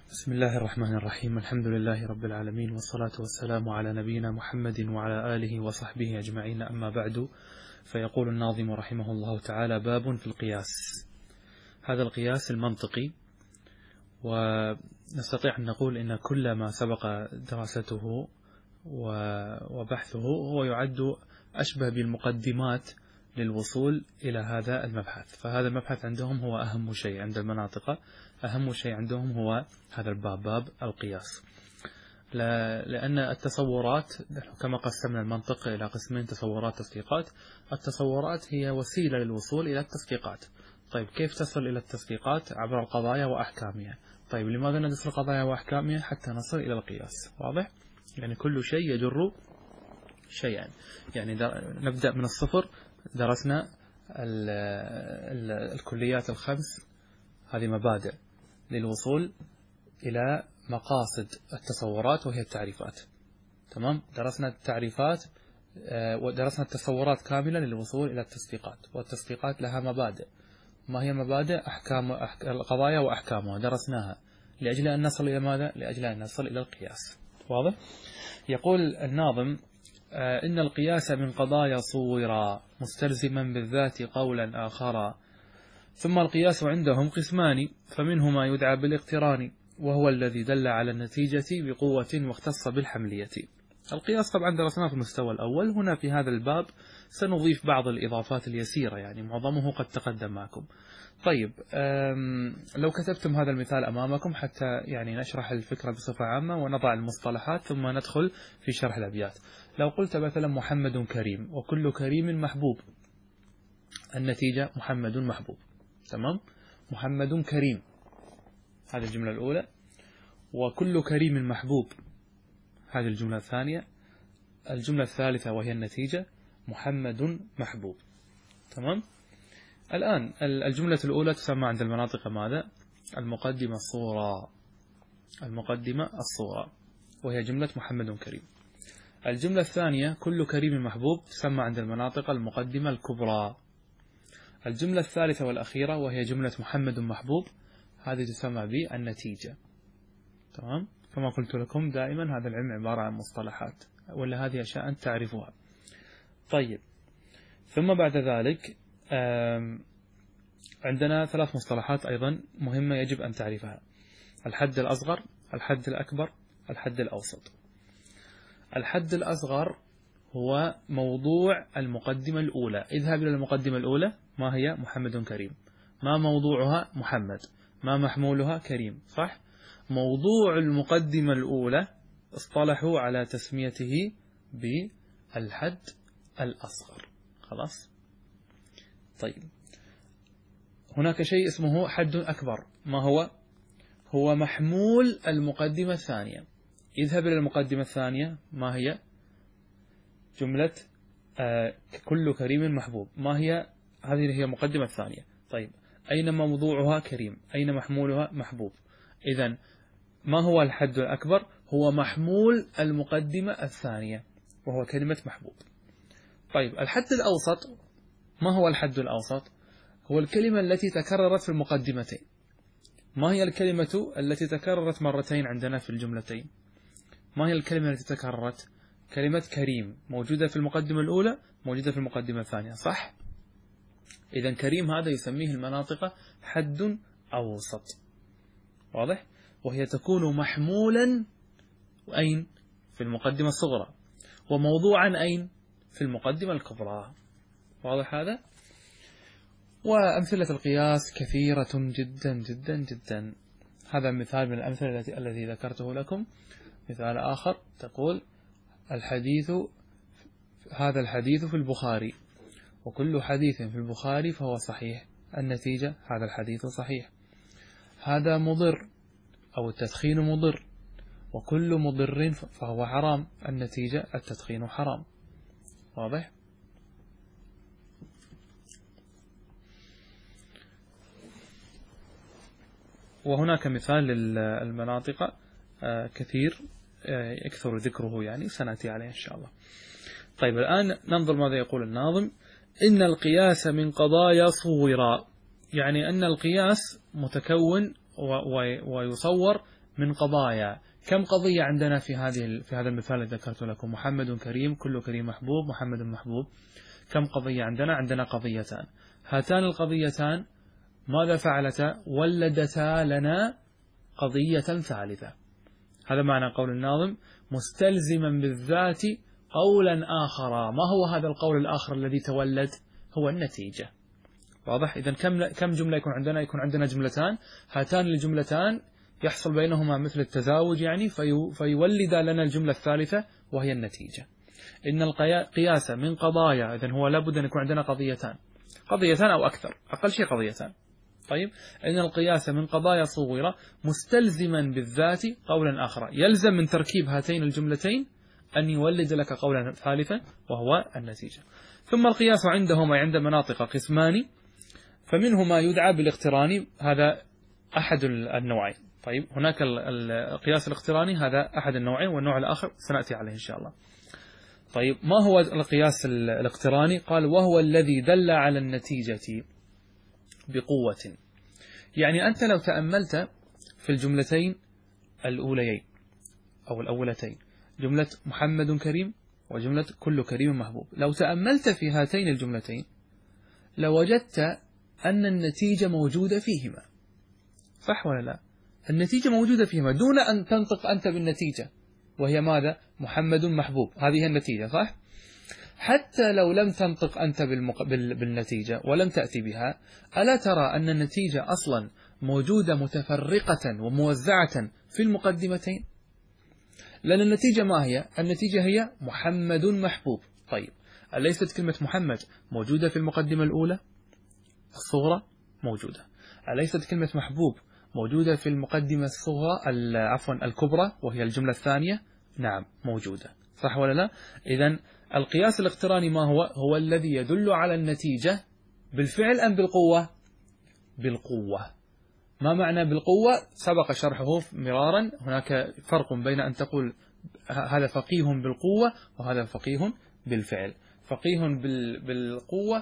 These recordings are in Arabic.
بسم الله الرحمن الرحيم. الحمد لله رب العالمين، والصلاة والسلام على نبينا محمد وعلى آله وصحبه أجمعين، أما بعد. فيقول الناظم رحمه الله تعالى: باب في القياس. هذا القياس المنطقي، ونستطيع أن نقول إن كل ما سبق دراسته وبحثه هو يعد أشبه بالمقدمات للوصول إلى هذا المبحث. فهذا المبحث عندهم هو أهم شيء عند المناطق، أهم شيء عندهم هو هذا الباب، باب القياس. لأن التصورات كما قسمنا المنطق إلى قسمين: تصورات، تصديقات. التصورات هي وسيلة للوصول إلى التصديقات. طيب، كيف تصل إلى التصديقات؟ عبر القضايا وأحكامها. طيب، لماذا ندرس القضايا وأحكامها؟ حتى نصل إلى القياس. واضح؟ يعني كل شيء يجر شيئا. يعني نبدأ من الصفر. درسنا الكليات الخمس، هذه مبادئ للوصول إلى مقاصد التصورات وهي التعريفات. تمام؟ درسنا التعريفات ودرسنا التصورات كاملة للوصول إلى التصديقات، والتصديقات لها مبادئ. ما هي مبادئ؟ أحكام القضايا وأحكامها درسناها. لأجل أن نصل إلى ماذا؟ لأجل أن نصل إلى القياس. واضح؟ يقول الناظم: إن القياس من قضايا صورا مستلزما بالذات قولا آخرا، ثم القياس عندهم قسمان، فمنه ما يدعى بالاقتران، وهو الذي دل على النتيجة بقوة واختص بالحملية. القياس طبعا درسناه في المستوى الأول. هنا في هذا الباب سنضيف بعض الإضافات اليسيرة، يعني معظمه قد تقدم معكم. طيب، لو كتبتم هذا المثال أمامكم حتى يعني نشرح الفكرة بصفة عامة ونضع المصطلحات ثم ندخل في شرح الأبيات. لو قلت مثلا: محمد كريم، وكل كريم محبوب، النتيجة محمد محبوب. تمام؟ محمد كريم، هذه الجملة الأولى. وكل كريم محبوب، هذه الجملة الثانية. الجملة الثالثة وهي النتيجة محمد محبوب. تمام؟ الآن الجملة الأولى تسمى عند المناطق ماذا؟ المقدمة الصورة. المقدمة الصورة وهي جملة محمد كريم. الجملة الثانية: كل كريم محبوب، تسمى عند المناطق المقدمة الكبرى. الجملة الثالثة والأخيرة وهي جملة محمد محبوب، هذه تسمى بالنتيجة. تمام؟ كما قلت لكم دائما هذا العلم عبارة عن مصطلحات، ولا هذه أشياء أنت تعرفها. طيب، ثم بعد ذلك عندنا ثلاث مصطلحات أيضا مهمة يجب أن تعرفها: الحد الأصغر، الحد الأكبر، الحد الأوسط. الحد الأصغر هو موضوع المقدمة الأولى. اذهب إلى المقدمة الأولى. ما هي؟ محمد كريم. ما موضوعها؟ محمد. ما محمولها؟ كريم. صح؟ موضوع المقدمة الأولى اصطلحوا على تسميته بالحد الأصغر. خلاص؟ طيب، هناك شيء اسمه حد أكبر. ما هو؟ هو محمول المقدمة الثانية. اذهب إلى المقدمة الثانية. ما هي؟ جملة كل كريم محبوب. ما هي؟ هذه هي المقدمة الثانية. طيب، أين موضوعها؟ كريم. أين محمولها؟ محبوب. إذن ما هو الحد الأكبر؟ هو محمول المقدمة الثانية وهو كلمة محبوب. طيب، الحد الأوسط. ما هو الحد الأوسط؟ هو الكلمة التي تكررت في المقدمتين. ما هي الكلمة التي تكررت مرتين عندنا في الجملتين؟ ما هي الكلمة التي تكررت؟ كلمة كريم موجودة في المقدمة الأولى، موجودة في المقدمة الثانية. صح؟ إذن كريم هذا يسميه المناطق حد أوسط. واضح؟ وهي تكون محمولا أين؟ في المقدمة الصغرى، وموضوعا أين؟ في المقدمة الكبرى. واضح هذا؟ وأمثلة القياس كثيرة جدا جدا جدا. هذا مثال من الأمثلة التي ذكرته لكم. مثال آخر تقول: هذا الحديث في البخاري، وكل حديث في البخاري فهو صحيح، النتيجة هذا الحديث صحيح. هذا مضر، أو التدخين مضر، وكل مضر فهو حرام، النتيجة التدخين حرام. واضح؟ وهناك مثال للمناطق كثير يكثر ذكره، يعني سنأتي عليه إن شاء الله. طيب، الآن ننظر ماذا يقول الناظم: إن القياس من قضايا صورا، يعني أن القياس متكون ويصور من قضايا. كم قضية عندنا في هذا المثال الذي ذكرت لكم؟ محمد كريم، كل كريم محبوب، محمد محبوب. كم قضية عندنا؟ عندنا قضيتان. هاتان القضيتان ماذا فعلتا؟ ولدتا لنا قضية ثالثة. هذا معنى قول الناظم مستلزما بالذات قولا آخر. ما هو هذا القول الآخر الذي تولد؟ هو النتيجة. واضح؟ إذن كم جملة يكون عندنا؟ يكون عندنا جملتان. هاتان الجملتان يحصل بينهما مثل التزاوج، يعني فيولد لنا الجملة الثالثة وهي النتيجة. إن القياس من قضايا، إذن هو لابد أن يكون عندنا قضيتان أو أكثر، أقل شيء قضيتان. طيب، إن القياس من قضايا صغيرة مستلزما بالذات قولا آخر، يلزم من تركيب هاتين الجملتين أن يولد لك قولا ثالثا وهو النتيجة. ثم القياس عندهم عند مناطق قسمان، فمنه ما يدعى بالاقتراني، هذا أحد النوعين. طيب، هناك القياس الاقتراني، هذا أحد النوعين، والنوع الآخر سنأتي عليه إن شاء الله. طيب، ما هو القياس الاقتراني؟ قال وهو الذي دل على النتيجة بقوة. يعني أنت لو تأملت في الجملتين الأوليين أو الأولتين، جملة محمد كريم وجملة كل كريم محبوب، لو تأملت في هاتين الجملتين لوجدت أن النتيجة موجودة فيهما. صح ولا لا؟ النتيجة موجودة فيهما دون أن تنطق أنت بالنتيجة، وهي ماذا؟ محمد محبوب، هذه النتيجة. صح؟ حتى لو لم تنطق أنت بالنتيجة ولم تأتي بها، ألا ترى أن النتيجة أصلا موجودة متفرقة وموزعة في المقدمتين؟ لأن النتيجة ما هي؟ النتيجة هي محمد محبوب. طيب، أليست كلمة محمد موجودة في المقدمة الأولى الصغرى؟ موجودة. أليست كلمة محبوب موجودة في المقدمة الكبرى وهي الجملة الثانية؟ نعم، موجودة. صح ولا لا؟ إذن القياس الاقتراني ما هو؟ هو الذي يدل على النتيجة بالفعل أم بالقوة؟ بالقوة. ما معنى بالقوة؟ سبق شرحه مرارا. هناك فرق بين أن تقول هذا فقيه بالقوة وهذا فقيه بالفعل. فقيه بالقوة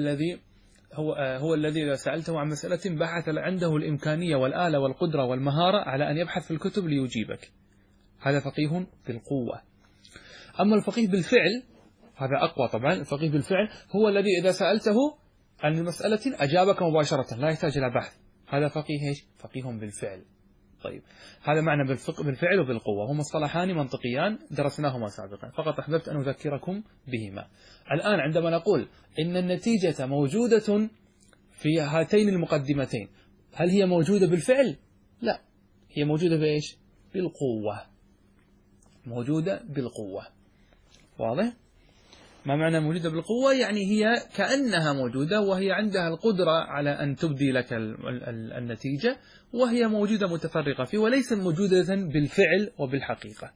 هو الذي إذا سألته عن مسألة بحث عنده الإمكانية والآلة والقدرة والمهارة على أن يبحث في الكتب ليجيبك، هذا فقيه بالقوة. أما الفقيه بالفعل هذا أقوى طبعا. الفقيه بالفعل هو الذي إذا سألته عن المسألة أجابك مباشرة لا يحتاج إلى بحث، هذا فقيه إيش؟ فقيه بالفعل. طيب، هذا معنى بالفعل وبالقوة، هم مصطلحان منطقيان درسناهما سابقا، فقط أحببت أن أذكركم بهما. الآن عندما نقول إن النتيجة موجودة في هاتين المقدمتين، هل هي موجودة بالفعل؟ لا، هي موجودة بإيش؟ بالقوة. موجودة بالقوة. واضح؟ ما معنى موجودة بالقوة؟ يعني هي كأنها موجودة وهي عندها القدرة على أن تبدي لك النتيجة، وهي موجودة متفرقة فيه وليس موجودة بالفعل وبالحقيقة.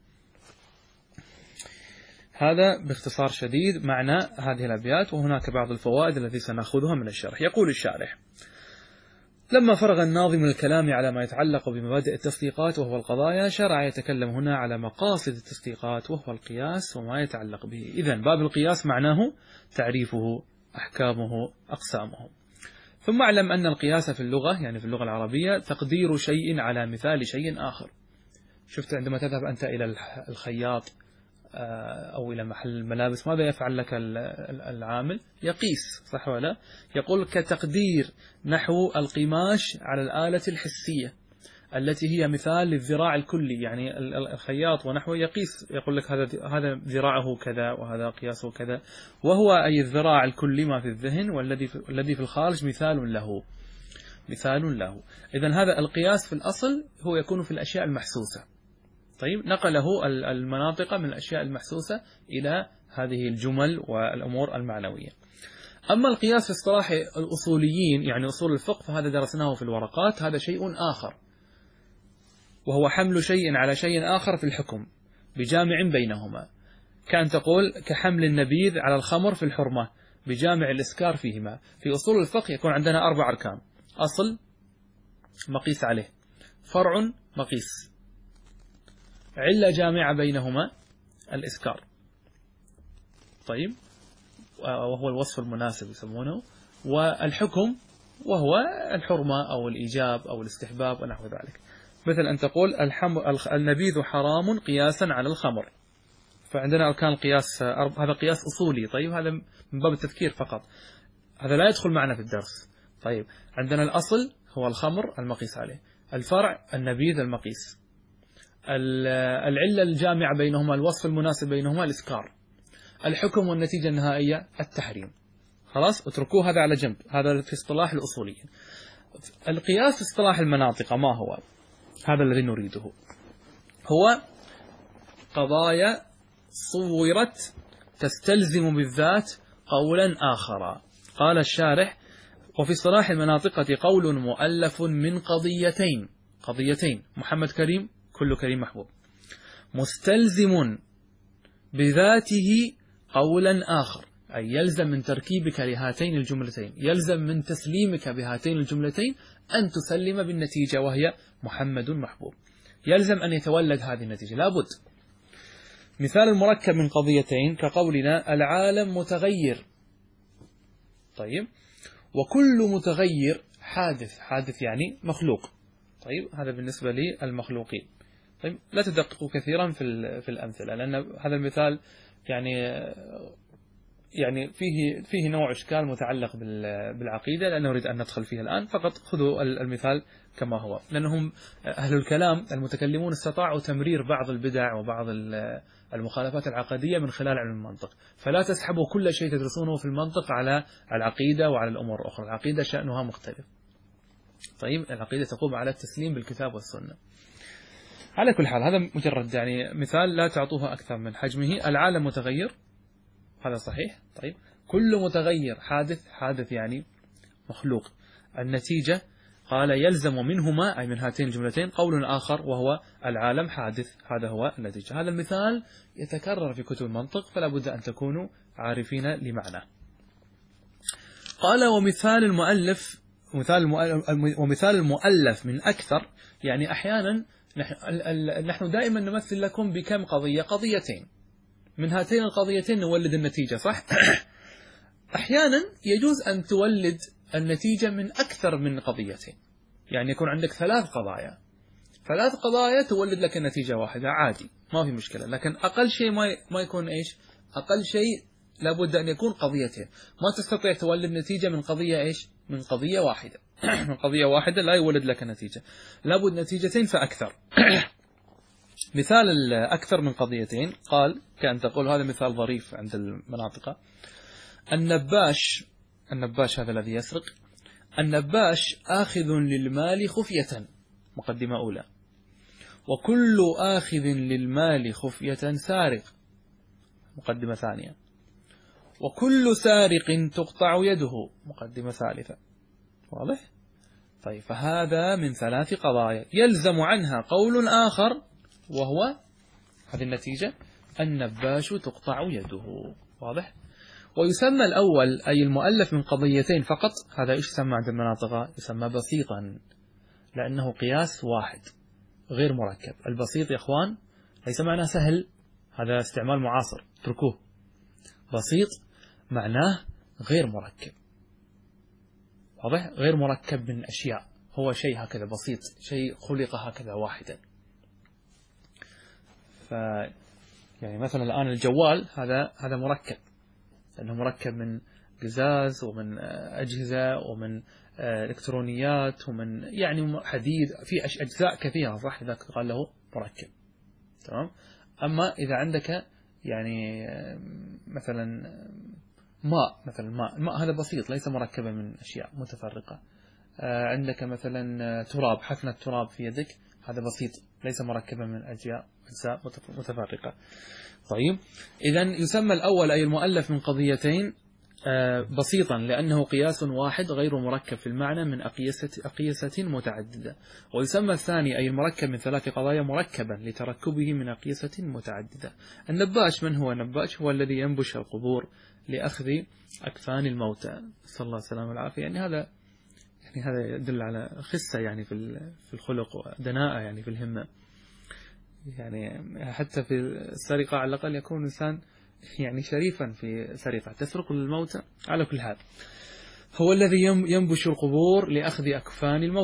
هذا باختصار شديد معنى هذه الأبيات، وهناك بعض الفوائد التي سنأخذها من الشرح. يقول الشارح: لما فرغ الناظم من الكلام على ما يتعلق بمبادئ التصديقات وهو القضايا، شرع يتكلم هنا على مقاصد التصديقات وهو القياس وما يتعلق به. إذن باب القياس معناه تعريفه، أحكامه، أقسامه. ثم اعلم أن القياس في اللغة، يعني في اللغة العربية، تقدير شيء على مثال شيء آخر. شفت عندما تذهب أنت إلى الخياط أو إلى محل الملابس، ماذا يفعل لك العامل؟ يقيس. صح ولا؟ يقول كتقدير نحو القماش على الآلة الحسية التي هي مثال للذراع الكلي، يعني الخياط ونحوه يقيس، يقول لك هذا ذراعه كذا وهذا قياسه كذا، وهو أي الذراع الكلي ما في الذهن والذي في الخارج مثال له. إذن هذا القياس في الأصل هو يكون في الأشياء المحسوسة. طيب، نقله المناطق من الأشياء المحسوسة إلى هذه الجمل والأمور المعنوية. أما القياس في اصطلاح الأصوليين، يعني أصول الفقه، فهذا درسناه في الورقات، هذا شيء آخر، وهو حمل شيء على شيء آخر في الحكم بجامع بينهما، كأن تقول كحمل النبيذ على الخمر في الحرمة بجامع الإسكار فيهما. في أصول الفقه يكون عندنا 4 أركان: أصل مقيس عليه، فرع مقيس، علة جامعة بينهما الإسكار، طيب، وهو الوصف المناسب يسمونه، والحكم وهو الحرمة أو الإيجاب أو الاستحباب ونحو ذلك. مثل أن تقول النبيذ حرام قياسا على الخمر، فعندنا أركان القياس هذا قياس أصولي. طيب هذا من باب التذكير فقط، هذا لا يدخل معنا في الدرس. طيب عندنا الأصل هو الخمر المقيس عليه، الفرع النبيذ المقيس، العلة الجامعة بينهما، الوصف المناسب بينهما الإسكار، الحكم والنتيجة النهائية التحريم. خلاص اتركوه هذا على جنب، هذا في اصطلاح الأصوليين. القياس في اصطلاح المناطق ما هو؟ هذا الذي نريده، هو قضايا صورت تستلزم بالذات قولا آخر. قال الشارح: وفي اصطلاح المناطقة قول مؤلف من قضيتين محمد كريم، كل كريم محبوب، مستلزم بذاته قولا آخر، أي يلزم من تركيبك لهاتين الجملتين، يلزم من تسليمك بهاتين الجملتين أن تسلم بالنتيجة وهي محمد محبوب، يلزم أن يتولد هذه النتيجة لابد. مثال المركب من قضيتين كقولنا العالم متغير. طيب وكل متغير حادث يعني مخلوق. طيب هذا بالنسبة للمخلوقين. طيب لا تدققوا كثيرا في الأمثلة، لأن هذا المثال يعني فيه نوع إشكال متعلق بالعقيدة، لا نريد أن ندخل فيه الآن، فقط خذوا المثال كما هو، لأنهم أهل الكلام المتكلمون استطاعوا تمرير بعض البدع وبعض المخالفات العقدية من خلال علم المنطق، فلا تسحبوا كل شيء تدرسونه في المنطق على العقيدة وعلى الأمور الأخرى. العقيدة شأنها مختلف. طيب العقيدة تقوم على التسليم بالكتاب والسنة. على كل حال هذا مجرد يعني مثال، لا تعطوه أكثر من حجمه. العالم متغير، هذا صحيح. طيب كل متغير حادث يعني مخلوق. النتيجة قال يلزم منهما، أي من هاتين الجملتين، قول آخر وهو العالم حادث، هذا هو النتيجة. هذا المثال يتكرر في كتب المنطق، فلا بد أن تكونوا عارفين لمعناه. قال ومثال المؤلف من أكثر، يعني أحيانا نحن دائما نمثل لكم بكم قضيتين، من هاتين القضيتين نولد النتيجة، صح؟ أحيانا يجوز أن تولد النتيجة من أكثر من قضيتين، يعني يكون عندك 3 قضايا تولد لك النتيجة واحدة، عادي ما في مشكلة. لكن أقل شيء ما يكون إيش؟ أقل شيء لابد أن يكون قضيتين. ما تستطيع تولد نتيجة من قضية إيش؟ من قضية واحدة. من قضية واحدة لا يولد لك نتيجة، لابد نتيجتين فأكثر. مثال أكثر من قضيتين، قال كأن تقول، هذا مثال ظريف عند المناطق: النباش هذا الذي يسرق، النباش آخذ للمال خفية، مقدمة أولى، وكل آخذ للمال خفية سارق، مقدمة ثانية، وكل سارق تقطع يده، مقدمة ثالثة. واضح؟ طيب فهذا من 3 قضايا يلزم عنها قول آخر، وهو هذه النتيجة: النباش تقطع يده. واضح؟ ويسمى الأول أي المؤلف من قضيتين فقط، هذا إيش يسمى عند المناطق؟ يسمى بسيطا، لأنه قياس واحد غير مركب. البسيط يا أخوان ليس معناه سهل، هذا استعمال معاصر، اتركوه. بسيط معناه غير مركب. واضح؟ غير مركب من أشياء، هو شيء هكذا بسيط، شيء خلق هكذا واحدا. يعني مثلا الآن الجوال هذا مركب، لأنه مركب من قزاز ومن أجهزة ومن إلكترونيات ومن يعني حديد، في أجزاء كثيرة، صح؟ إذا قال له مركب. تمام. أما إذا عندك يعني مثلا الماء هذا بسيط، ليس مركبا من أشياء متفرقة. عندك مثلا تراب، حفنة تراب في يدك، هذا بسيط، ليس مركبا من أجزاء متفرقة. طيب إذن يسمى الأول أي المؤلف من قضيتين بسيطا، لأنه قياس واحد غير مركب في المعنى من أقيسة متعددة. ويسمى الثاني أي المركب من 3 قضايا مركبا لتركبه من أقيسة متعددة. النباش، من هو النباش؟ هو الذي ينبش القبور لأخذ أكفان الموتى، صلى الله السلامة والعافية. يعني هذا يدل على خسة يعني في الخلق ودناءة يعني في الهمة. يعني حتى في السرقة على الأقل يكون الإنسان يعني شريفا في سرقة، تسرق الموتى. على كل حال هو الذي ينبش القبور لأخذ أكفان الموتى.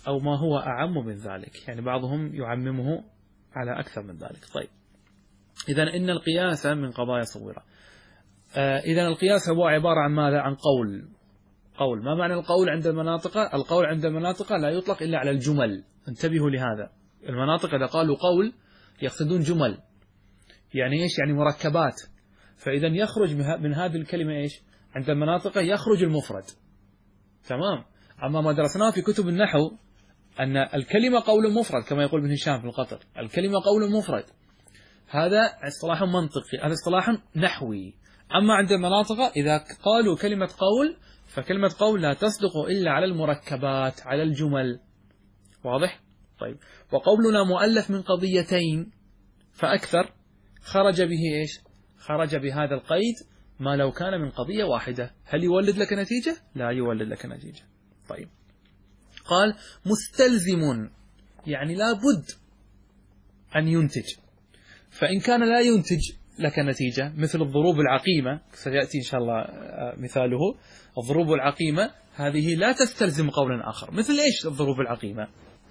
أو ما هو أعم من ذلك، يعني بعضهم يعممه على أكثر من ذلك. طيب، إذن إن القياس من قضايا صغيرة. إذن القياس هو عبارة عن ماذا؟ عن قول. ما معنى القول عند المناطق؟ القول عند المناطق لا يطلق إلا على الجمل، انتبهوا لهذا. المناطق إذا قالوا قول يقصدون جمل، يعني إيش؟ يعني مركبات. فإذا يخرج من هذه الكلمة إيش؟ عند المناطق يخرج المفرد. تمام. أما ما درسناه في كتب النحو أن الكلمة قول مفرد، كما يقول ابن هشام في القطر، الكلمة قول مفرد، هذا اصطلاح منطقي، هذا اصطلاح نحوي. أما عند المناطق إذا قالوا كلمة قول، فكلمة قول لا تصدق إلا على المركبات، على الجمل. واضح؟ طيب، وقولنا مؤلف من قضيتين فأكثر خرج به إيش؟ خرج بهذا القيد ما لو كان من قضية واحدة. هل يولد لك نتيجة؟ لا يولد لك نتيجة. طيب، قال مستلزم، يعني لا بد أن ينتج. فإن كان لا ينتج لك نتيجة، مثل الضروب العقيمة، سيأتي إن شاء الله مثاله، الضروب العقيمة هذه لا تستلزم قولا آخر. مثل إيش الضروب العقيمة؟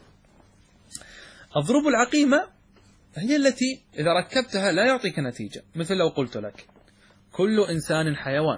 الضروب العقيمة هي التي إذا ركبتها لا يعطيك نتيجة. مثل لو قلت لك كل إنسان حيوان،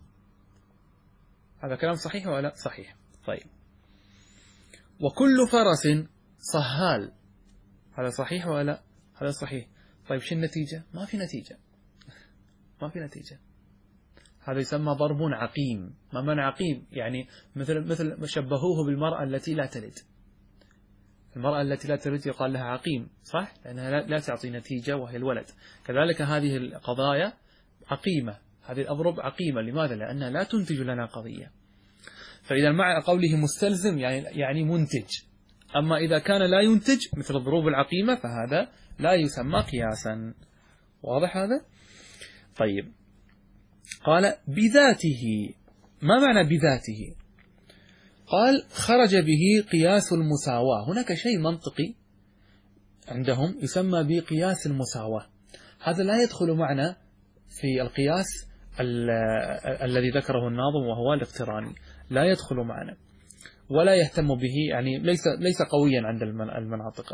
هذا كلام صحيح ولا صحيح؟ طيب، وكل فرس صهال، هذا صحيح ولا؟ هذا صحيح. طيب، شو النتيجة؟ ما في نتيجة، ما في نتيجة. هذا يسمى ضرب عقيم. ما معنى عقيم؟ يعني مثل شبهوه بالمرأة التي لا تلد. المرأة التي لا تلد يقال لها عقيم، صح؟ لأنها لا تعطي نتيجة وهي الولد. كذلك هذه القضايا عقيمة، هذه الأضرب عقيمة. لماذا؟ لأنها لا تنتج لنا قضية. فإذا مع قوله مستلزم يعني منتج. أما إذا كان لا ينتج مثل الضروب العقيمة فهذا لا يسمى قياسا. واضح هذا؟ طيب، قال بذاته. ما معنى بذاته؟ قال خرج به قياس المساواة. هناك شيء منطقي عندهم يسمى بقياس المساواة، هذا لا يدخل معنا في القياس الذي ذكره الناظم وهو الاقتراني، لا يدخل معنا ولا يهتم به، يعني ليس قويا عند المناطق.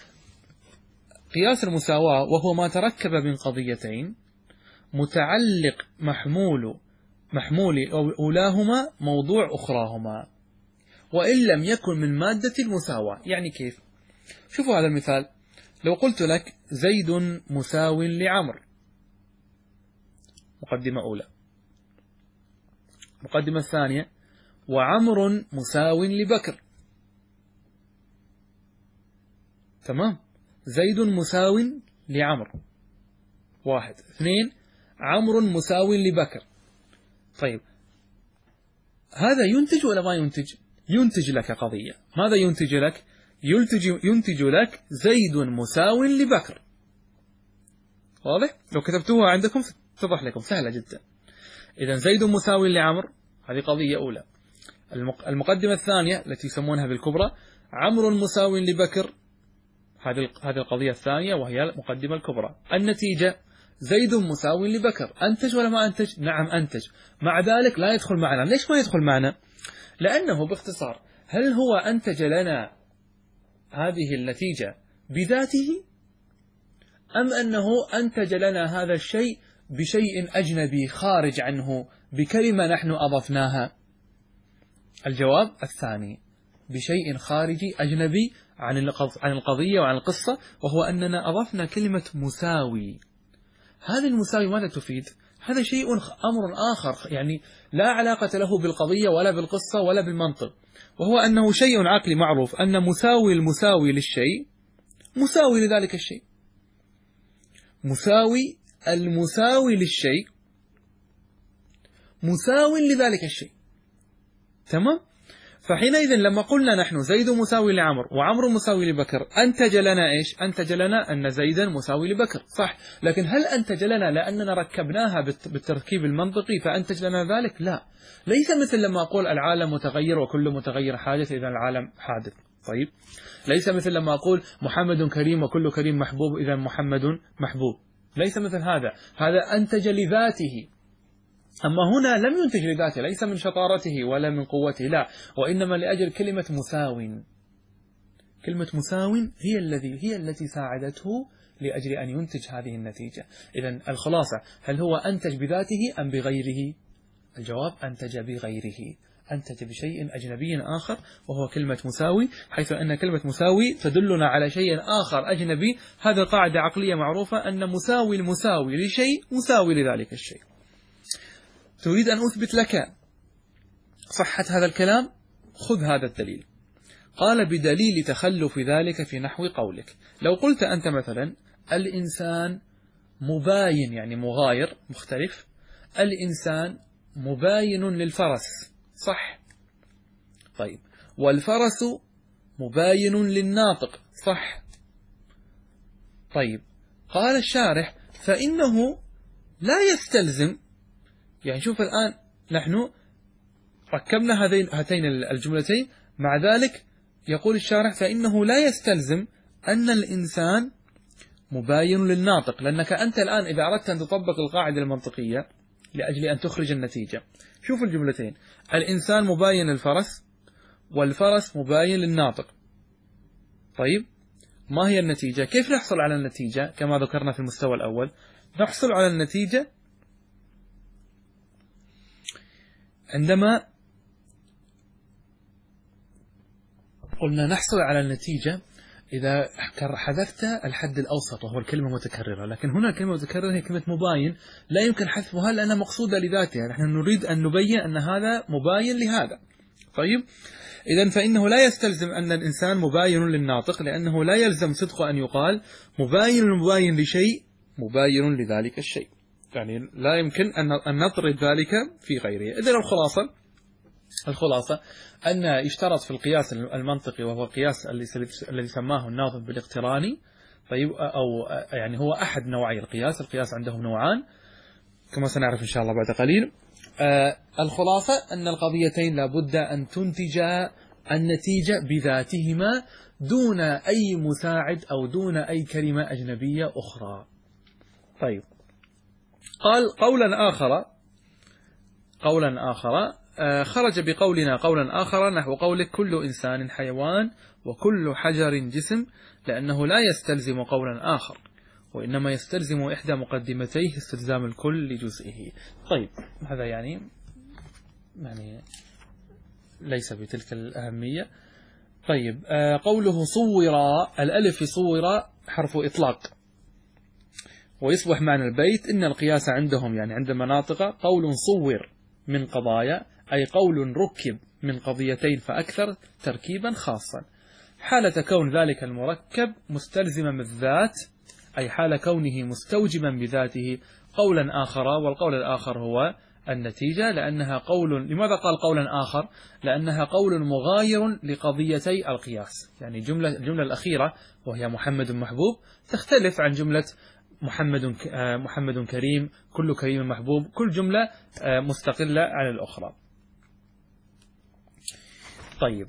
قياس المساواة وهو ما تركب من قضيتين متعلق محمول أولاهما موضوع أخراهما، وإن لم يكن من مادة المساواة. يعني كيف؟ شوفوا هذا المثال. لو قلت لك زيد مساو لعمر، مقدمة أولى. مقدمة ثانية، وعمر مساو لبكر. تمام؟ زيد مساو لعمر، 1. 2، عمر مساو لبكر. طيب، هذا ينتج ولا ما ينتج؟ ينتج لك قضية. ماذا ينتج لك؟ ينتج لك زيد مساو لبكر. واضح؟ لو كتبتوها عندكم تتضح لكم، سهلة جدا. إذا زيد مساو لعمر، هذه قضية أولى. المقدمة الثانية التي يسمونها بالكبرى، عمر مساو لبكر، هذه القضية الثانية وهي المقدمة الكبرى. النتيجة زيد مساو لبكر. أنتج ولا ما أنتج؟ نعم أنتج. مع ذلك لا يدخل معنا. ليش ما يدخل معنا؟ لأنه باختصار، هل هو أنتج لنا هذه النتيجة بذاته، أم أنه أنتج لنا هذا الشيء بشيء أجنبي خارج عنه، بكلمة نحن أضفناها؟ الجواب الثاني، بشيء خارجي أجنبي عن القضية وعن القصة، وهو أننا أضفنا كلمة مساوي. هذا المساوي ماذا تفيد؟ هذا شيء أمر آخر، يعني لا علاقة له بالقضية ولا بالقصة ولا بالمنطق، وهو أنه شيء عقلي معروف أن مساوي المساوي للشيء مساوي لذلك الشيء. مساوي المساوي للشيء مساوي لذلك الشيء. تمام؟ فحينئذ لما قلنا نحن زيد مساوي لعمر وعمر مساوي لبكر، أنتج لنا إيش؟ أنتج لنا أن زيدا مساوي لبكر، صح؟ لكن هل أنتج لنا لأننا ركبناها بالتركيب المنطقي فأنتج لنا ذلك؟ لا. ليس مثل لما أقول العالم متغير وكل متغير حادث إذا العالم حادث. طيب، ليس مثل لما أقول محمد كريم وكل كريم محبوب إذا محمد محبوب. ليس مثل هذا أنتج لذاته. أما هنا لم ينتج لذاته، ليس من شطارته ولا من قوته، لا، وإنما لأجل كلمة مساو. كلمة مساو هي التي ساعدته لأجل أن ينتج هذه النتيجة. إذن الخلاصة، هل هو أنتج بذاته أم بغيره؟ الجواب أنتج بغيره، أنتج بشيء أجنبي آخر وهو كلمة مساوي، حيث أن كلمة مساوي تدلنا على شيء آخر أجنبي. هذا قاعدة عقلية معروفة، أن مساوي المساوي لشيء مساوي لذلك الشيء. تريد أن أثبت لك صحة هذا الكلام؟ خذ هذا الدليل. قال بدليل تخلف ذلك في نحو قولك. لو قلت أنت مثلا الإنسان مباين، يعني مغاير مختلف، الإنسان مباين للفرس، صح؟ طيب، والفرس مباين للناطق، صح؟ طيب، قال الشارح فإنه لا يستلزم، يعني شوف الآن نحن ركبنا هاتين الجملتين، مع ذلك يقول الشارح فإنه لا يستلزم أن الإنسان مباين للناطق، لأنك أنت الآن إذا أردت أن تطبق القاعدة المنطقية لأجل أن تخرج النتيجة، شوف الجملتين، الإنسان مباين للفرس والفرس مباين للناطق. طيب، ما هي النتيجة؟ كيف نحصل على النتيجة؟ كما ذكرنا في المستوى الأول، نحصل على النتيجة عندما قلنا نحصل على النتيجة إذا حذفت الحد الأوسط وهو الكلمة متكررة، لكن هنا الكلمة المتكررة هي كلمة مباين، لا يمكن حذفها لأنها مقصودة لذاتها، نحن نريد أن نبين أن هذا مباين لهذا. طيب، إذن فإنه لا يستلزم أن الإنسان مباين للناطق، لأنه لا يلزم صدق أن يقال مباين لشيء مباين لذلك الشيء، يعني لا يمكن أن نطرد ذلك في غيره. إذن الخلاصة أن يشترط في القياس المنطقي، وهو القياس الذي سماه الناظم بالاقتراني. طيب، أو يعني هو أحد نوعي القياس عندهم نوعان كما سنعرف إن شاء الله بعد قليل. الخلاصة أن القضيتين لابد أن تنتج النتيجة بذاتهما دون أي مساعد أو دون أي كلمة أجنبية أخرى. طيب، قال قولا آخر خرج بقولنا قولا آخر نحو قولك كل إنسان حيوان وكل حجر جسم، لأنه لا يستلزم قولا آخر، وإنما يستلزم إحدى مقدمتيه استلزام الكل لجزئه. طيب، هذا يعني ليس بتلك الأهمية. طيب، قوله صور، الألف صور حرف إطلاق، ويصبح معنى البيت إن القياس عندهم يعني عند مناطق قول صور من قضايا، أي قول ركب من قضيتين فأكثر تركيبا خاصا، حالة كون ذلك المركب مستلزما بالذات، أي حال كونه مستوجبا بذاته قولا آخر، والقول الآخر هو النتيجة، لأنها قول. لماذا قال قولا آخر؟ لأنها قول مغاير لقضيتي القياس، يعني الجملة الأخيرة وهي محمد محبوب تختلف عن جملة محمد كريم، كل كريم محبوب، كل جملة مستقلة عن الأخرى. طيب،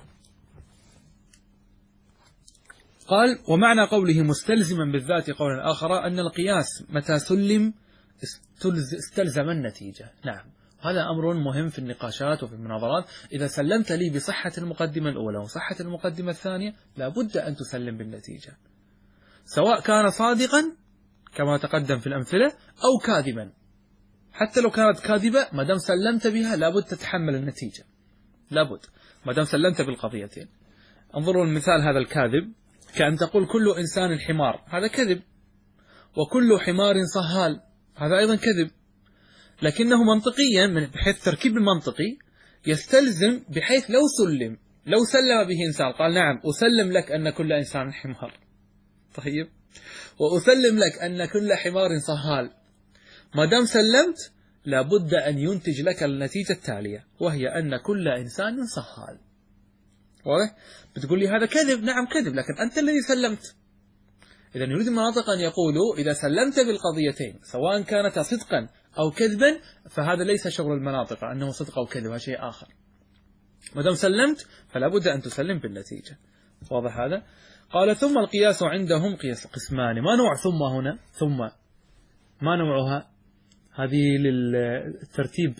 قال ومعنى قوله مستلزما بالذات قولا آخر أن القياس متى سلم استلزم النتيجة. نعم، هذا أمر مهم في النقاشات وفي المناظرات. إذا سلمت لي بصحة المقدمة الأولى وصحة المقدمة الثانية لابد أن تسلم بالنتيجة، سواء كان صادقا كما تقدم في الأمثلة أو كاذبا. حتى لو كانت كاذبة ما دام سلمت بها لابد تتحمل النتيجة، لابد ما دام سلمت بالقضيتين. انظروا المثال هذا الكاذب، كأن تقول كل إنسان حمار، هذا كذب، وكل حمار صهال، هذا أيضا كذب، لكنه منطقيا من بحيث التركيب المنطقي يستلزم، بحيث لو سلم به إنسان قال نعم أسلم لك أن كل إنسان حمار، طيب، وأسلم لك أن كل حمار صهال، ما دام سلمت لابد أن ينتج لك النتيجة التالية، وهي أن كل إنسان صهال. واضح؟ بتقول لي هذا كذب، نعم كذب، لكن أنت الذي سلمت. إذا يريد المناطق أن يقولوا إذا سلمت بالقضيتين سواء كانت صدقا أو كذبا فهذا ليس شغل المناطق أنه صدق أو كذب، هذا شيء آخر. ما دام سلمت فلا بد أن تسلم بالنتيجة. واضح هذا؟ قال ثم القياس عندهم قياس قسمان. ما نوع ثم هنا؟ ثم ما نوعها؟ هذه للترتيب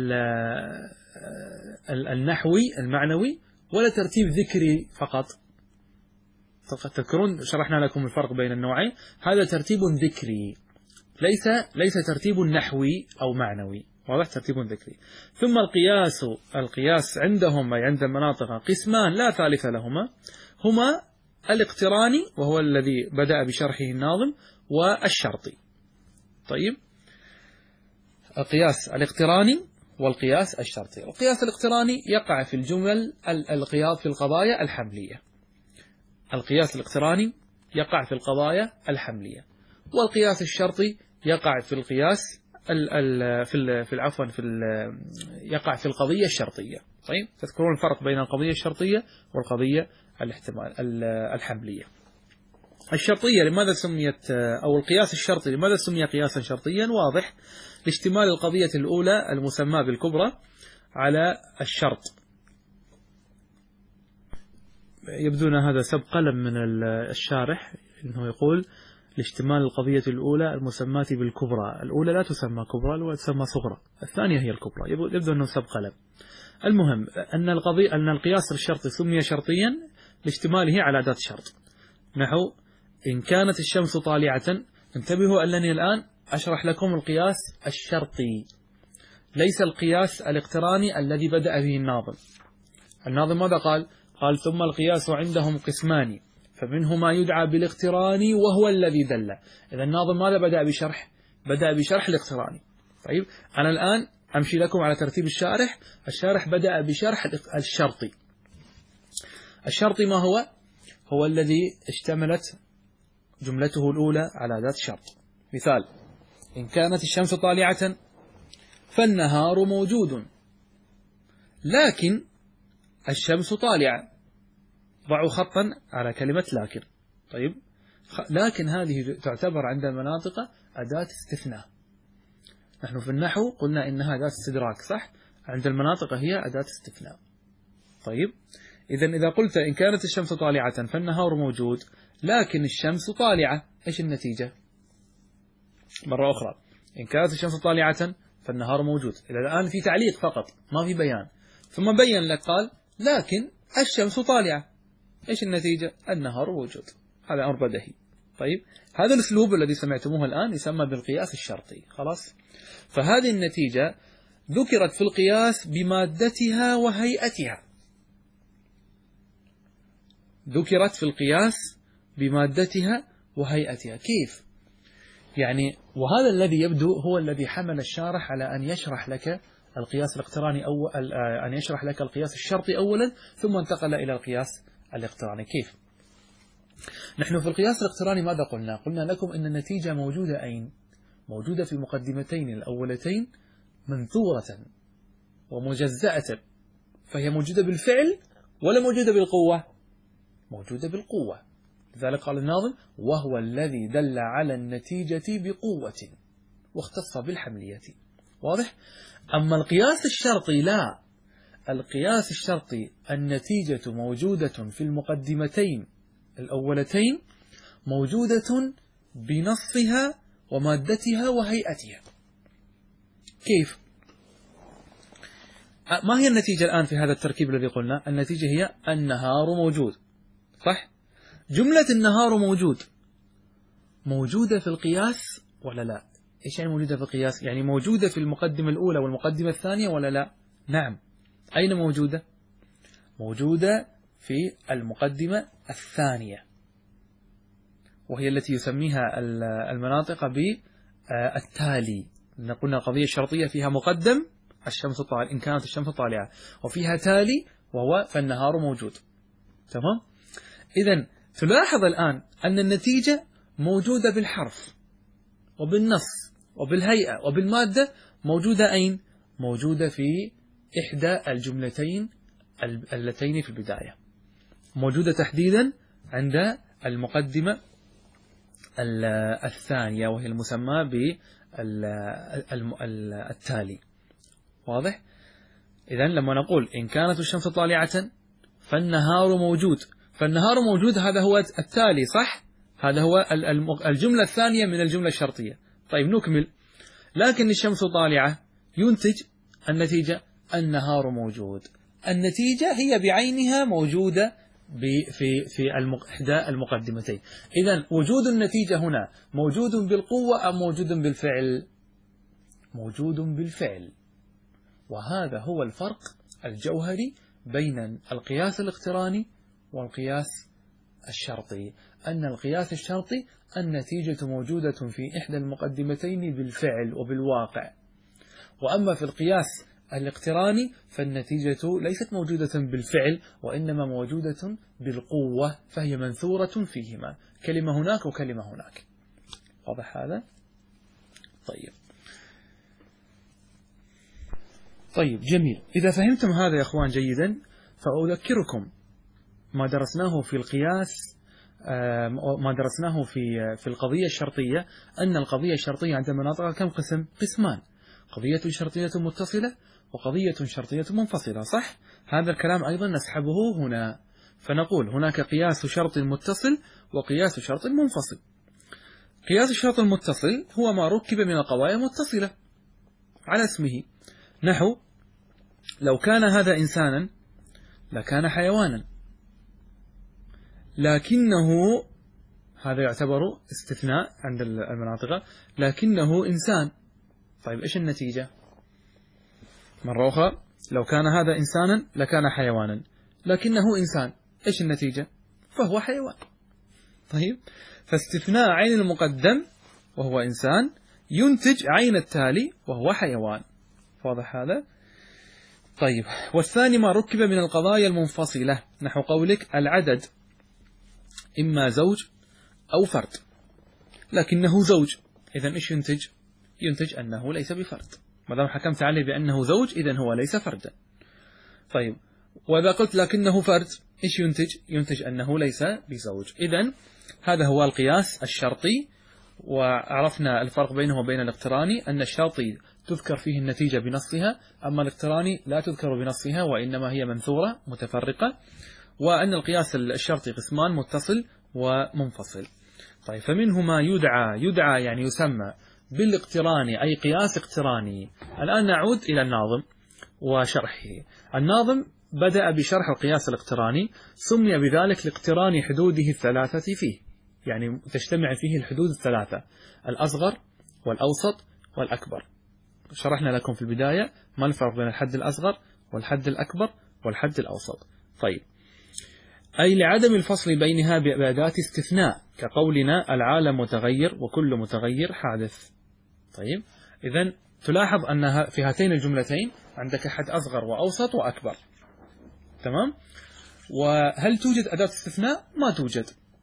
النحوي المعنوي ولا ترتيب ذكري فقط؟ تذكرون شرحنا لكم الفرق بين النوعين. هذا ترتيب ذكري، ليس ترتيب نحوي أو معنوي، واضح؟ ترتيب ذكري. ثم القياس عندهم أي عند المناطق قسمان لا ثالث لهما، هما الاقتراني وهو الذي بدأ بشرحه الناظم، والشرطي. طيب، القياس الاقتراني والقياس الشرطي. القياس الاقتراني يقع في الجمل في القضايا الحملية. القياس الاقتراني يقع في القضايا الحملية، والقياس الشرطي يقع في القياس يقع في القضية الشرطية. طيب، تذكرون الفرق بين القضية الشرطية والقضية الحملية. الشرطية لماذا سميت، أو القياس الشرطي لماذا سمي قياسا شرطيا؟ واضح، لاشتمال القضية الأولى المسمى بالكبرى على الشرط. يبدو أن هذا سب قلم من الشارح، إنه يقول لاشتمال القضية الأولى المسماة بالكبرى. الأولى لا تسمى كبرى، الأولى تسمى صغرى، الثانية هي الكبرى. يبدو أنه سب قلم. المهم أن القياس الشرطي سمي شرطيا لاشتماله على أداة شرط، نحو إن كانت الشمس طالعة. انتبهوا أنني الآن أشرح لكم القياس الشرطي، ليس القياس الاقتراني الذي بدأ به الناظم. الناظم ماذا قال؟ قال ثم القياس عندهم قسمان، فمنه ما يدعى بالاقتراني وهو الذي دل. إذا الناظم ماذا بدأ بشرح؟ بدأ بشرح الاقتراني. طيب، أنا الآن أمشي لكم على ترتيب الشارح. الشارح بدأ بشرح الشرطي. الشرطي ما هو؟ هو الذي اشتملت جملته الأولى على ذات شرط. مثال: إن كانت الشمس طالعة فالنهار موجود، لكن الشمس طالعة. ضعوا خطا على كلمة لكن. طيب، لكن هذه تعتبر عند المناطق أداة استثناء. نحن في النحو قلنا إنها أداة استدراك، صح؟ عند المناطق هي أداة استثناء. طيب، إذا قلت إن كانت الشمس طالعة فالنهار موجود، لكن الشمس طالعة، إيش النتيجة؟ مرة أخرى، إن كانت الشمس طالعة فالنهار موجود. إذا الآن في تعليق فقط، ما في بيان. ثم بين لك قال لكن الشمس طالعة، إيش النتيجة؟ النهار موجود. هذا أمر بديهي. طيب، هذا الأسلوب الذي سمعتموه الآن يسمى بالقياس الشرطي. خلاص، فهذه النتيجة ذكرت في القياس بمادتها وهيئتها. ذكرت في القياس بمادتها وهيئتها. كيف؟ يعني، وهذا الذي يبدو هو الذي حمل الشارح على أن يشرح لك القياس الاقتراني أو أن يشرح لك القياس الشرطي أولا، ثم انتقل إلى القياس الاقتراني. كيف؟ نحن في القياس الاقتراني ماذا قلنا؟ قلنا لكم أن النتيجة موجودة أين؟ موجودة في المقدمتين الأولتين منثورة ومجزأة، فهي موجودة بالفعل ولا موجودة بالقوة؟ موجودة بالقوة. لذلك قال الناظم وهو الذي دل على النتيجة بقوة واختص بالحملية. واضح؟ أما القياس الشرطي لا، القياس الشرطي النتيجة موجودة في المقدمتين الأولتين، موجودة بنصها ومادتها وهيئتها. كيف؟ ما هي النتيجة الآن في هذا التركيب الذي قلنا؟ النتيجة هي النهار موجود، صح؟ جملة النهار موجودة في القياس ولا لا؟ إيش يعني موجودة في القياس؟ يعني موجودة في المقدمة الأولى والمقدمة الثانية ولا لا؟ نعم. أين موجودة؟ موجودة في المقدمة الثانية، وهي التي يسميها المناطق بالتالي. قلنا القضية الشرطية فيها مقدم الشمس طالعة، إن كانت الشمس طالعة، وفيها تالي وهو فالنهار موجود. تمام؟ إذن تلاحظ الآن أن النتيجة موجودة بالحرف وبالنص وبالهيئة وبالمادة. موجودة أين؟ موجودة في إحدى الجملتين اللتين في البداية. موجودة تحديدا عند المقدمة الثانية وهي المسمى بالتالي. واضح؟ إذن لما نقول إن كانت الشمس طالعة فالنهار موجود، فالنهار موجود هذا هو التالي، صح؟ هذا هو الجملة الثانية من الجملة الشرطية. طيب نكمل. لكن الشمس طالعة ينتج النتيجة النهار موجود. النتيجة هي بعينها موجودة في إحدى المقدمتين. إذن وجود النتيجة هنا موجود بالقوة أم موجود بالفعل؟ موجود بالفعل. وهذا هو الفرق الجوهري بين القياس الاقتراني والقياس الشرطي، أن القياس الشرطي النتيجة موجودة في إحدى المقدمتين بالفعل وبالواقع، وأما في القياس الاقتراني فالنتيجة ليست موجودة بالفعل وإنما موجودة بالقوة، فهي منثورة فيهما، كلمة هناك وكلمة هناك. واضح هذا؟ طيب جميل. إذا فهمتم هذا يا أخوان جيدا، فأذكركم ما درسناه في القياس، ما درسناه في القضية الشرطية، أن القضية الشرطية عندما نطقها كم قسم؟ قسمان: قضية شرطية متصلة وقضية شرطية منفصلة، صح؟ هذا الكلام أيضا نسحبه هنا، فنقول هناك قياس شرط متصل وقياس شرط منفصل. قياس الشرط المتصل هو ما ركب من القضايا متصلة على اسمه، نحو لو كان هذا إنسانا لكان حيوانا، لكنه، هذا يعتبر استثناء عند المناطق، لكنه إنسان. طيب إيش النتيجة؟ مرة أخرى، لو كان هذا إنسانا لكان حيوانا، لكنه إنسان، إيش النتيجة؟ فهو حيوان. طيب، فاستثناء عين المقدم وهو إنسان ينتج عين التالي وهو حيوان. واضح هذا؟ طيب، والثاني ما ركب من القضايا المنفصلة، نحو قولك العدد إما زوج أو فرد، لكنه زوج، إذن إيش ينتج؟ ينتج أنه ليس بفرد، ما دام حكمت عليه بأنه زوج إذن هو ليس فردا. طيب، وإذا قلت لكنه فرد إيش ينتج؟ ينتج أنه ليس بزوج. إذن هذا هو القياس الشرطي، وعرفنا الفرق بينه وبين الاقتراني، أن الشرطي تذكر فيه النتيجة بنصها، أما الاقتراني لا تذكر بنصها وإنما هي منثورة متفرقة، وأن القياس الشرطي قسمان: متصل ومنفصل. طيب، فمنه ما يدعى يعني يسمى بالاقتراني، أي قياس اقتراني. الآن نعود إلى الناظم وشرحه. الناظم بدأ بشرح القياس الاقتراني، سمي بذلك لاقتران حدوده الثلاثة فيه، يعني تجتمع فيه الحدود الثلاثة: الأصغر والأوسط والأكبر. شرحنا لكم في البداية ما الفرق بين الحد الأصغر والحد الأكبر والحد الأوسط. طيب، أي لعدم الفصل بينها بأداة استثناء، كقولنا العالم متغير وكل متغير حادث. طيب، إذن تلاحظ أن في هاتين الجملتين عندك حد أصغر وأوسط وأكبر، تمام؟ وهل توجد أداة استثناء؟ ما توجد،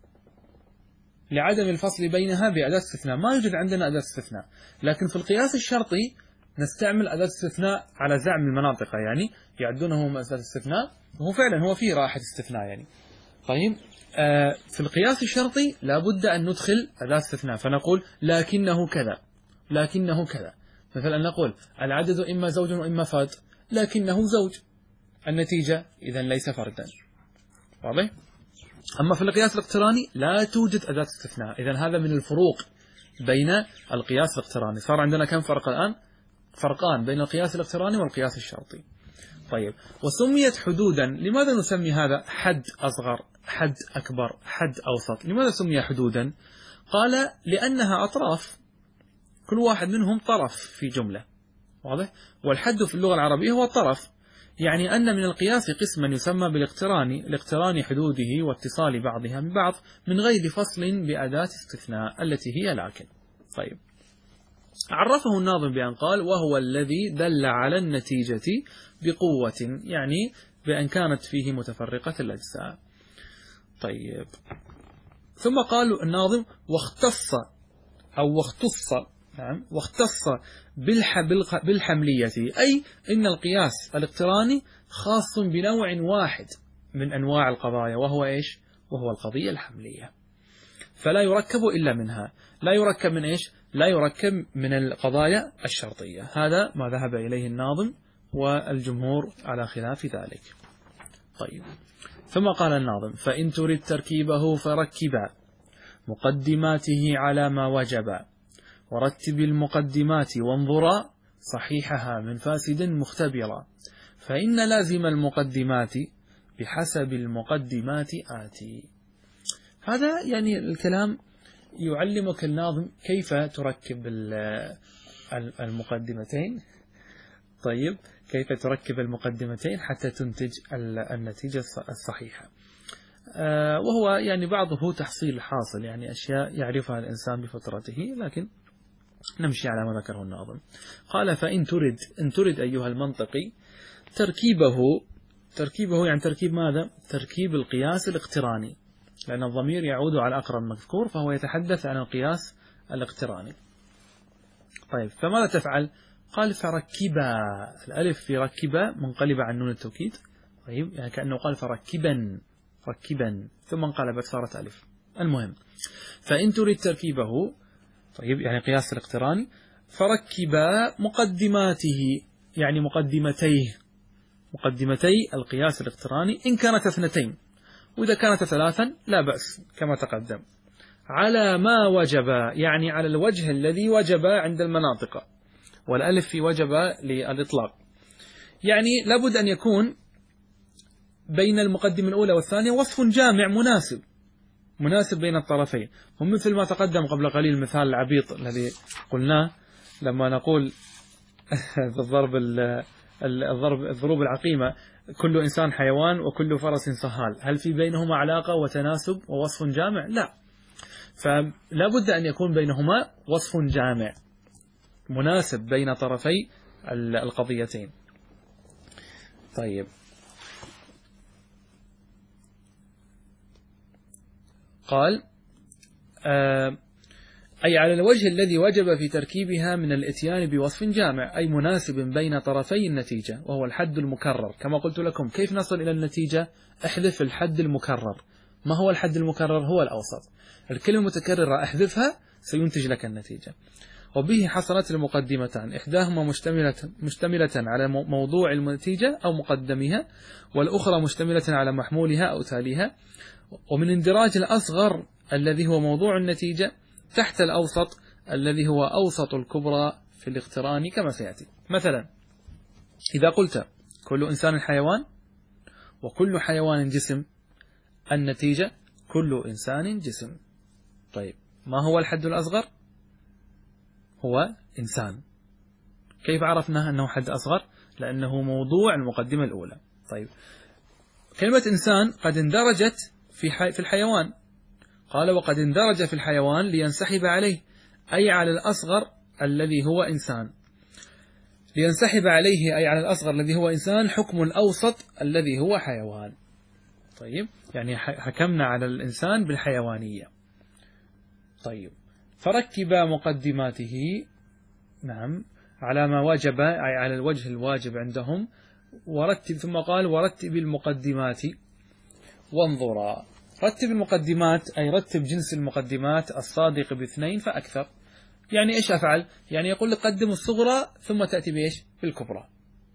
لعدم الفصل بينها بأداة استثناء، ما يوجد عندنا أداة استثناء. لكن في القياس الشرطي نستعمل أداة استثناء على زعم المناطق، يعني يعدونه أداة استثناء، وهو فعلا هو فيه راحة استثناء يعني. طيب، في القياس الشرطي لابد أن ندخل أداة استثناء، فنقول لكنه كذا، لكنه كذا. مثلا نقول العدد إما زوج وإما فرد، لكنه زوج، النتيجة إذن ليس فردا. واضح؟ أما في القياس الاقتراني لا توجد أداة استثناء. إذن هذا من الفروق بين القياس الاقتراني. صار عندنا كم فرق الآن؟ فرقان بين القياس الاقتراني والقياس الشرطي. طيب، وسميت حدودا. لماذا نسمي هذا حد أصغر، حد أكبر، حد أوسط؟ لماذا سمي حدودا؟ قال لأنها أطراف، كل واحد منهم طرف في جملة. واضح؟ والحد في اللغة العربية هو الطرف، يعني أن من القياس قسما يسمى بالاقتراني، لاقتران حدوده واتصال بعضها ببعض من غير فصل بأداة استثناء التي هي لكن. طيب، عرفه الناظم بأن قال وهو الذي دل على النتيجة بقوة، يعني بأن كانت فيه متفرقة الأجزاء. طيب، ثم قال الناظم واختص أو واختص بالحملية، أي إن القياس الاقتراني خاص بنوع واحد من أنواع القضايا، وهو إيش؟ وهو القضية الحملية، فلا يركب إلا منها. لا يركب من إيش؟ لا يركب من القضايا الشرطية. هذا ما ذهب إليه الناظم والجمهور على خلاف ذلك. طيب، ثم قال الناظم فإن تريد تركيبه فركبا مقدماته على ما وجبا، ورتب المقدمات وانظرا صحيحها من فاسد مختبرا، فإن لازم المقدمات بحسب المقدمات آتي. هذا يعني الكلام يعلمك الناظم كيف تركب المقدمتين. طيب، كيف تركب المقدمتين حتى تنتج النتيجة الصحيحة. وهو يعني بعضه تحصيل حاصل، يعني أشياء يعرفها الإنسان بفطرته، لكن نمشي على ما ذكره الناظم. قال: فإن ترد أيها المنطقي تركيبه يعني تركيب ماذا؟ تركيب القياس الاقتراني، لأن الضمير يعود على أقرب مذكور، فهو يتحدث عن القياس الاقتراني. طيب، فماذا تفعل؟ قال: فركبا. الألف في ركبا منقلبة عن نون التوكيد. طيب، يعني كأنه قال فركبا ثم انقلبت صارت ألف. المهم، فإن تريد تركيبه، طيب يعني قياس الاقتراني، فركبا مقدماته، يعني مقدمتي القياس الاقتراني إن كانت 2، وإذا كانت 3 لا بأس كما تقدم، على ما وجب، يعني على الوجه الذي وجب عند المناطق، والألف في وجب للإطلاق، يعني لابد أن يكون بين المقدمة الأولى والثانية وصف جامع مناسب بين الطرفين. ومثل ما تقدم قبل قليل المثال العبيط الذي قلناه لما نقول في الضروب العقيمة: كل إنسان حيوان وكل فرس صهال، هل في بينهما علاقة وتناسب ووصف جامع؟ لا، فلا بد أن يكون بينهما وصف جامع مناسب بين طرفي القضيتين. طيب، قال: أي على الوجه الذي وجب في تركيبها من الإتيان بوصف جامع، أي مناسب بين طرفي النتيجة، وهو الحد المكرر. كما قلت لكم كيف نصل إلى النتيجة؟ احذف الحد المكرر. ما هو الحد المكرر؟ هو الأوسط. الكلمة المتكررة احذفها سينتج لك النتيجة. وبه حصلت المقدمتان، إحداهما مشتملة على موضوع النتيجة أو مقدمها، والأخرى مشتملة على محمولها أو تاليها. ومن اندراج الأصغر الذي هو موضوع النتيجة تحت الأوسط الذي هو أوسط الكبرى في الاقتران كما سيأتي. مثلا إذا قلت كل إنسان حيوان وكل حيوان جسم، النتيجة كل إنسان جسم. طيب، ما هو الحد الأصغر؟ هو إنسان. كيف عرفنا أنه حد أصغر؟ لأنه موضوع المقدمة الأولى. طيب، كلمة إنسان قد اندرجت في الحيوان، قال: وقد اندرج في الحيوان لينسحب عليه، أي على الأصغر الذي هو إنسان. لينسحب عليه أي على الأصغر الذي هو إنسان حكم الأوسط الذي هو حيوان. طيب، يعني حكمنا على الإنسان بالحيوانية. طيب، فركب مقدماته، نعم، على ما وجب أي على الوجه الواجب عندهم، ورتب، ثم قال: ورتب المقدمات وانظرا. رتب المقدمات أي رتب جنس المقدمات الصادق ب2 فأكثر. يعني إيش أفعل؟ يعني يقول لك قدم الصغرى ثم تأتي بإيش؟ بالكبرى.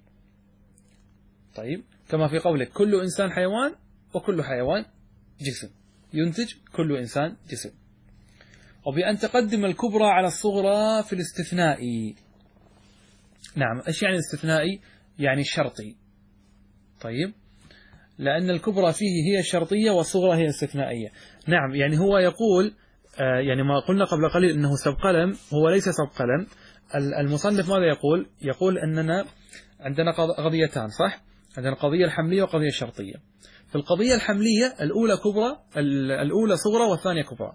طيب، كما في قولك كل إنسان حيوان وكل حيوان جسم، ينتج كل إنسان جسم. وبأن تقدم الكبرى على الصغرى في الاستثناء. نعم، إيش يعني الاستثنائي؟ يعني الشرطي. طيب، لأن الكبرى فيه هي الشرطية والصغرى هي الاستثنائية. نعم، يعني هو يقول يعني ما قلنا قبل قليل أنه سبق قلم، هو ليس سبق قلم. المصنف ماذا يقول؟ يقول أننا عندنا قضيتان، صح؟ عندنا القضية الحملية والقضية الشرطية. في القضية الحملية الأولى كبرى، الأولى صغرى والثانية كبرى.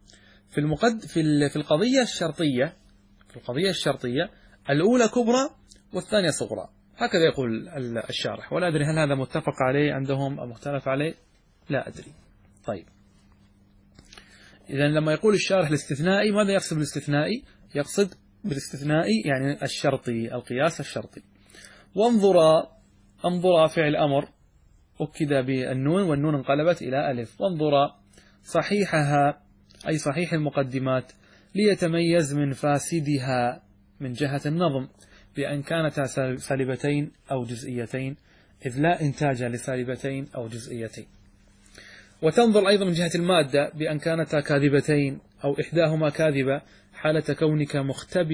في القضية الشرطية الأولى كبرى والثانية صغرى. هكذا يقول الشارح، ولا أدري هل هذا متفق عليه عندهم أو مختلف عليه، لا أدري. طيب، إذا لما يقول الشارح الاستثنائي، ماذا يقصد بالاستثنائي؟ يقصد بالاستثنائي يعني الشرطي، القياس الشرطي. انظرا فعل أمر أكد بالنون، والنون انقلبت إلى ألف. وانظرا صحيحها أي صحيح المقدمات، ليتميز من فاسدها من جهة النظم بأن كانتا سالبتين أو جزئيتين، إذ لا إنتاج لسالبتين أو جزئيتين. وتنظر أيضا من جهة المادة بأن كانتا كاذبتين أو إحداهما كاذبة، حالة كونك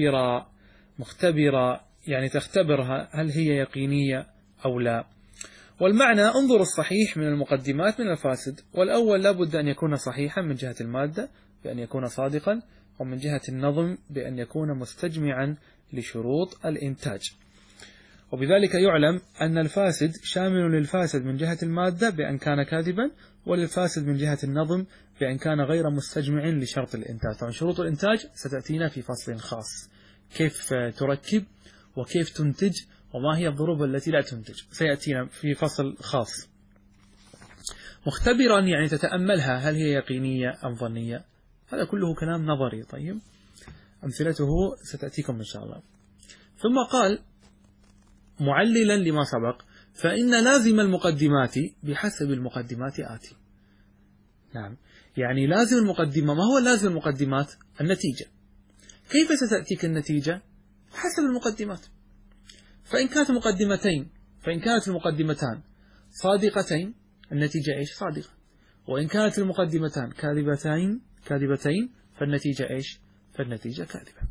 مختبرة يعني تختبرها هل هي يقينية أو لا. والمعنى انظر الصحيح من المقدمات من الفاسد. والأول لا بد أن يكون صحيحا من جهة المادة بأن يكون صادقا، ومن جهة النظم بأن يكون مستجمعا لشروط الإنتاج. وبذلك يعلم أن الفاسد شامل للفاسد من جهة المادة بأن كان كاذبا، وللفاسد من جهة النظم بأن كان غير مستجمع لشرط الإنتاج. طبعا شروط الإنتاج ستأتينا في فصل خاص، كيف تركب وكيف تنتج وما هي الضروب التي لا تنتج، سيأتينا في فصل خاص. مختبرا يعني تتأملها، هل هي يقينية أم ظنية؟ هذا كله كلام نظري. طيب أمثلته ستأتيكم إن شاء الله. ثم قال معللا لما سبق: فإن لازم المقدمات بحسب المقدمات آتي. نعم، يعني لازم المقدمة. ما هو لازم المقدمات؟ النتيجة. كيف ستأتيك النتيجة؟ حسب المقدمات. فإن كانت المقدمتان صادقتين، النتيجة إيش؟ صادقة. وإن كانت المقدمتان كاذبتين فالنتيجة إيش؟ فالنتيجة كاذبة.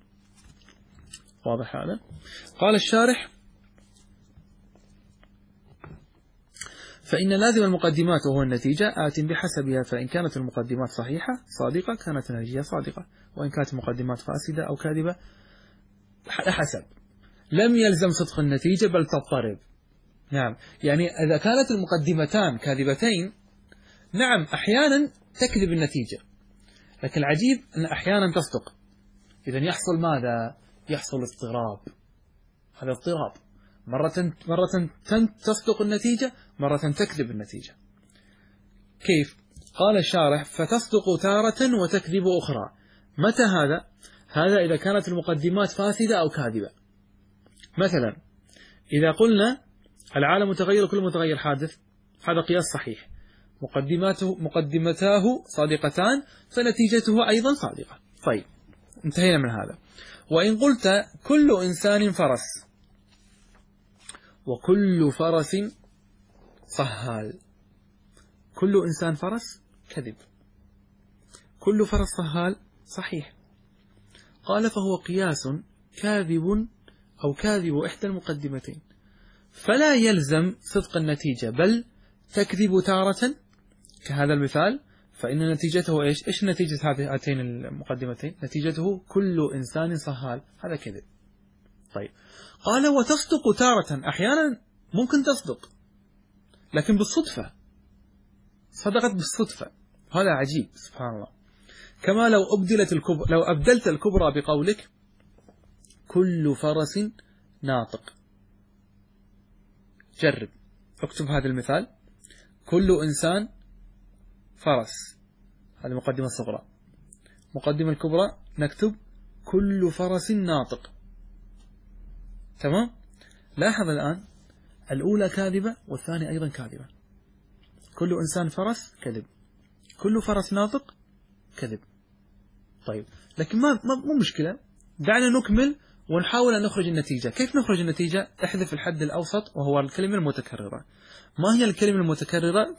واضح هذا؟ قال الشارح: فإن لازم المقدمات وهو النتيجة آت بحسبها، فإن كانت المقدمات صحيحة صادقة كانت النتيجة صادقة، وإن كانت المقدمات فاسدة أو كاذبة حسب. لم يلزم صدق النتيجة بل تضطرب. نعم، يعني إذا كانت المقدمتان كاذبتين، نعم أحيانا تكذب النتيجة، لكن العجيب أن أحيانا تصدق. إذا يحصل ماذا؟ يحصل اضطراب. هذا اضطراب، مرة تصدق النتيجة، مرة تكذب النتيجة. كيف؟ قال الشارح: فتصدق تارة وتكذب أخرى. متى هذا؟ هذا إذا كانت المقدمات فاسدة أو كاذبة. مثلا إذا قلنا العالم متغير كل متغير حادث، هذا قياس صحيح، مقدمتاه صادقتان فنتيجته أيضا صادقة. طيب انتهينا من هذا. وإن قلت كل إنسان فرس وكل فرس صهال، كل إنسان فرس كذب، كل فرس صهال صحيح. قال: فهو قياس كاذب أو كاذب إحدى المقدمتين، فلا يلزم صدق النتيجة بل تكذب تارة، كهذا المثال. فإن نتيجته إيش نتيجة هاتين المقدمتين؟ نتيجته كل إنسان صهال، هذا كذب. طيب قال: وتصدق تارة، أحيانا ممكن تصدق لكن بالصدفة، صدقت بالصدفة، هذا عجيب سبحان الله. كما لو أبدلت الكبرى بقولك كل فرس ناطق. جرب اكتب هذا المثال: كل إنسان فرس، هذه مقدمة الصغرى. مقدمة الكبرى نكتب كل فرس ناطق. تمام؟ لاحظ الآن الأولى كاذبة والثانية أيضا كاذبة. كل إنسان فرس كذب، كل فرس ناطق كذب. طيب لكن مو مشكلة، دعنا نكمل ونحاول أن نخرج النتيجة. كيف نخرج النتيجة؟ احذف الحد الأوسط وهو الكلمة المتكررة. ما هي الكلمة المتكررة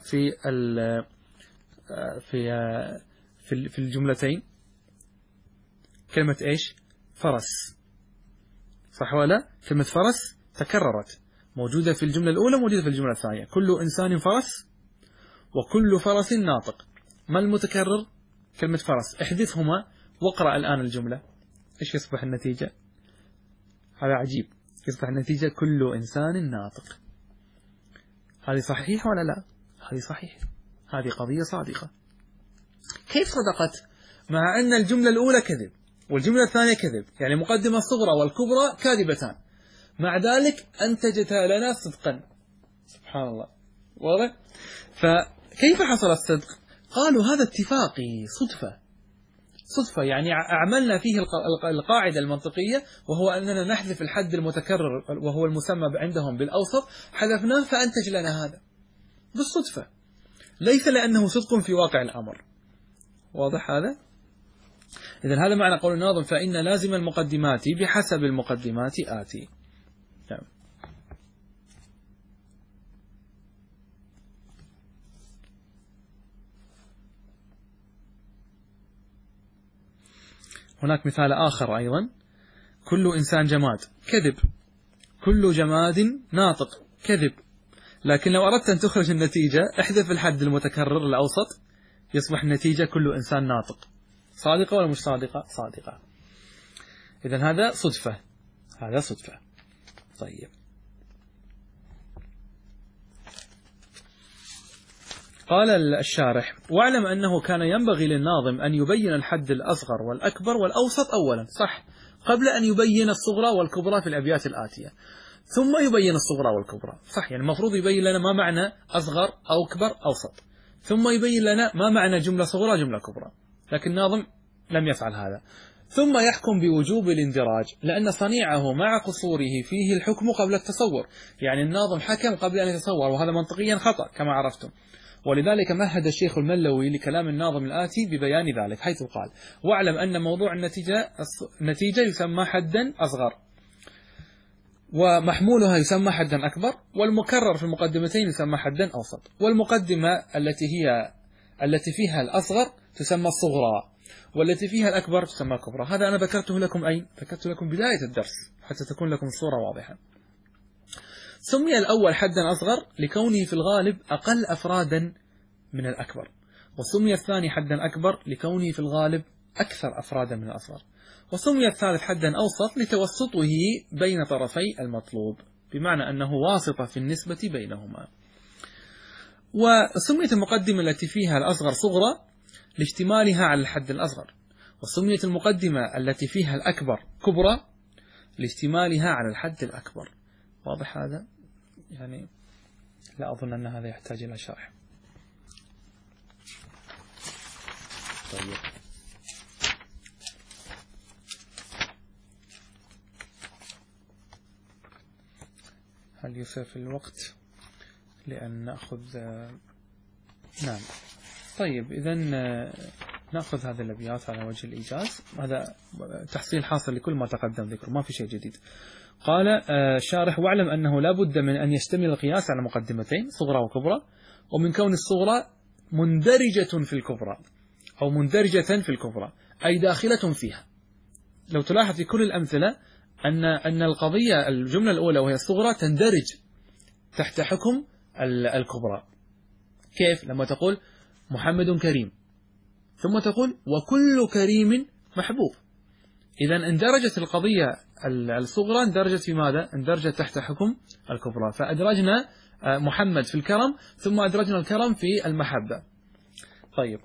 في الجملتين؟ كلمة إيش؟ فرس، صح ولا؟ كلمة فرس تكررت، موجودة في الجملة الأولى، موجودة في الجملة الثانية. كل إنسان فرس وكل فرس ناطق. ما المتكرر؟ كلمة فرس. احذفهما واقرأ الآن الجملة. إيش يصبح النتيجة؟ هذا عجيب، يصبح النتيجة كل إنسان ناطق. هذه صحيحة ولا لا؟ هذه صحيحة، هذه قضية صادقة. كيف صدقت؟ مع أن الجملة الأولى كذب والجملة الثانية كذب، يعني مقدمة الصغرى والكبرى كاذبتان، مع ذلك أنتجتها لنا صدقا. سبحان الله، واضح؟ فكيف حصل الصدق؟ قالوا هذا اتفاقي، صدفة، يعني عملنا فيه القاعدة المنطقية، وهو أننا نحذف الحد المتكرر وهو المسمى عندهم بالأوسط، حذفناه فأنتج لنا هذا بالصدفة، ليس لأنه صدق في واقع الأمر. واضح هذا؟ إذن هذا معنى قول الناظم: فإن لازم المقدمات بحسب المقدمات آتي. هناك مثال آخر أيضا: كل إنسان جماد كذب، كل جماد ناطق كذب. لكن لو أردت أن تخرج النتيجة احذف الحد المتكرر الأوسط، يصبح النتيجة كل إنسان ناطق. صادقة ولا مش صادقة؟ صادقة. إذن هذا صدفة، هذا صدفة. طيب، قال الشارح: واعلم أنه كان ينبغي للناظم أن يبين الحد الأصغر والأكبر والأوسط أولا، صح، قبل أن يبين الصغرى والكبرى في الأبيات الآتية، ثم يبين الصغرى والكبرى، صح، يعني المفروض يبين لنا ما معنى أصغر أو أكبر أوسط، ثم يبين لنا ما معنى جملة صغرى جملة كبرى، لكن الناظم لم يفعل هذا. ثم يحكم بوجوب الاندراج، لأن صنيعه مع قصوره فيه الحكم قبل التصور، يعني الناظم حكم قبل أن يتصور، وهذا منطقيا خطأ كما عرفتم. ولذلك مهد الشيخ الملوي لكلام الناظم الآتي ببيان ذلك، حيث قال: واعلم أن موضوع النتيجة يسمى حدا أصغر، ومحمولها يسمى حدا أكبر، والمكرر في المقدمتين يسمى حدا أوسط، والمقدمة التي فيها الأصغر تسمى الصغرى، والتي فيها الأكبر تسمى الكبرى. هذا أنا ذكرته لكم أين؟ ذكرت لكم بداية الدرس حتى تكون لكم الصورة واضحة. سمي الأول حدا أصغر لكونه في الغالب أقل أفرادا من الأكبر، وسمي الثاني حدا أكبر لكونه في الغالب أكثر أفرادا من الأصغر، وسمي الثالث حدا أوسط لتوسطه بين طرفي المطلوب، بمعنى أنه واسطة في النسبة بينهما. وسميت المقدمة التي فيها الأصغر صغرى لاشتمالها على الحد الأصغر، وسميت المقدمة التي فيها الأكبر كبرى لاشتمالها على الحد الأكبر. واضح هذا؟ يعني لا أظن أن هذا يحتاج إلى شرح. طيب، هل يسعف الوقت لأن نأخذ؟ نعم. طيب، إذن نأخذ هذه الأبيات على وجه الإيجاز، هذا تحصيل حاصل لكل ما تقدم ذكره، ما في شيء جديد. قال الشارح: واعلم أنه لا بد من أن يشتمل القياس على مقدمتين صغرى وكبرى، ومن كون الصغرى مندرجة في الكبرى أو مندرجة في الكبرى أي داخلة فيها. لو تلاحظ في كل الأمثلة أن القضية الجملة الأولى وهي الصغرى تندرج تحت حكم الكبرى. كيف؟ لما تقول محمد كريم ثم تقول وكل كريم محبوب، إذا اندرجت القضية الصغرى اندرجت في ماذا؟ اندرجت تحت حكم الكبرى، فأدرجنا محمد في الكرم ثم أدرجنا الكرم في المحبة. طيب،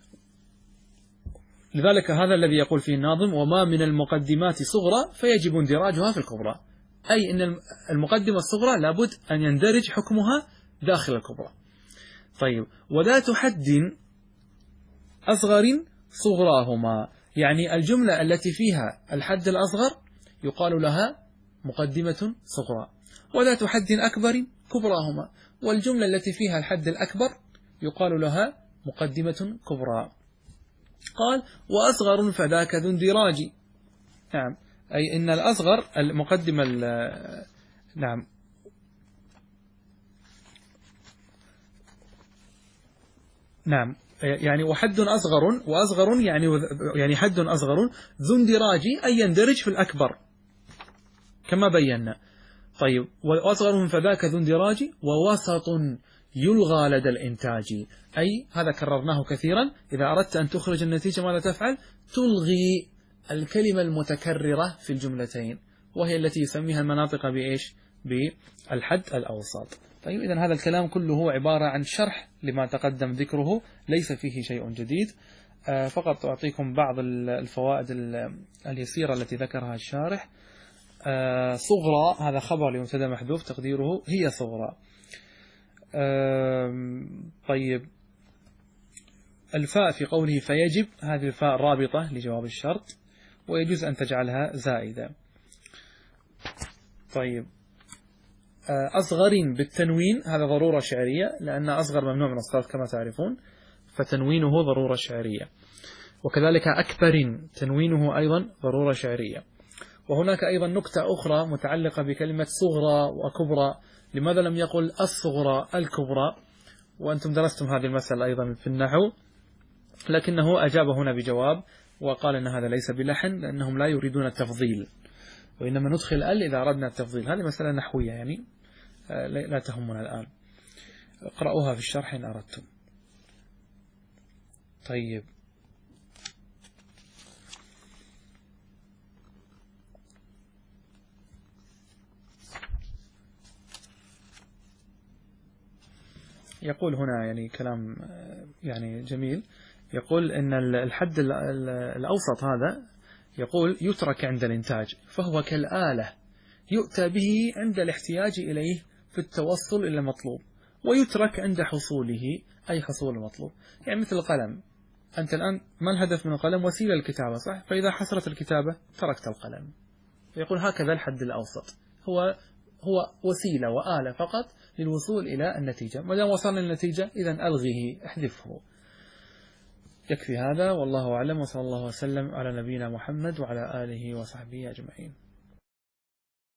لذلك هذا الذي يقول فيه الناظم: وما من المقدمات صغرى فيجب اندراجها في الكبرى، أي أن المقدمة الصغرى لابد أن يندرج حكمها داخل الكبرى. طيب، وذات حد أصغر صغراهما، يعني الجملة التي فيها الحد الأصغر يقال لها مقدمة صغرى، وذات حد أكبر كبراهما، والجملة التي فيها الحد الأكبر يقال لها مقدمة كبرى. قال: وأصغر فذاك ذو اندراج. نعم، أي إن الأصغر المقدمة نعم، نعم، يعني وحد أصغر، وأصغر يعني حد أصغر ذو اندراج أي يندرج في الأكبر كما بينا. طيب، وأصغر فذاك ذو اندراج ووسط يلغى لدى الإنتاج، أي هذا كررناه كثيرا، إذا أردت أن تخرج النتيجة ماذا تفعل؟ تلغي الكلمة المتكررة في الجملتين، وهي التي يسميها المناطق بإيش؟ بالحد الأوسط. طيب، إذن هذا الكلام كله عبارة عن شرح لما تقدم ذكره، ليس فيه شيء جديد، فقط أعطيكم بعض الفوائد اليسيرة التي ذكرها الشارح. صغرى هذا خبر لمبتدا محذوف تقديره هي صغرى. طيب، الفاء في قوله فيجب، هذه الفاء رابطة لجواب الشرط، ويجوز أن تجعلها زائدة. طيب، أصغر بالتنوين هذا ضرورة شعرية، لأن أصغر ممنوع من الصرف كما تعرفون، فتنوينه ضرورة شعرية. وكذلك أكبر تنوينه أيضا ضرورة شعرية. وهناك أيضا نكتة أخرى متعلقة بكلمة صغرى وكبرى، لماذا لم يقل الصغرى الكبرى؟ وأنتم درستم هذه المسألة أيضا في النحو، لكنه أجاب هنا بجواب وقال أن هذا ليس بلحن، لأنهم لا يريدون التفضيل، وإنما ندخل إذا أردنا التفضيل. هذه مسألة نحوية يعني لا تهمنا الآن. اقرأوها في الشرح إن أردتم. طيب، يقول هنا يعني كلام يعني جميل، يقول إن الحد الأوسط هذا يقول يترك عند الإنتاج، فهو كالآلة يؤتى به عند الاحتياج إليه في التوصل إلى المطلوب، ويترك عند حصوله أي حصول المطلوب. يعني مثل القلم، أنت الآن ما الهدف من القلم؟ وسيلة الكتابة، صح؟ فإذا حصلت الكتابة تركت القلم. يقول هكذا الحد الأوسط، هو وسيلة وآلة فقط للوصول إلى النتيجة، ما دام وصلنا للنتيجة إذن ألغيه، احذفه. يكفي هذا، والله أعلم، وصلى الله وسلم على نبينا محمد وعلى آله وصحبه أجمعين.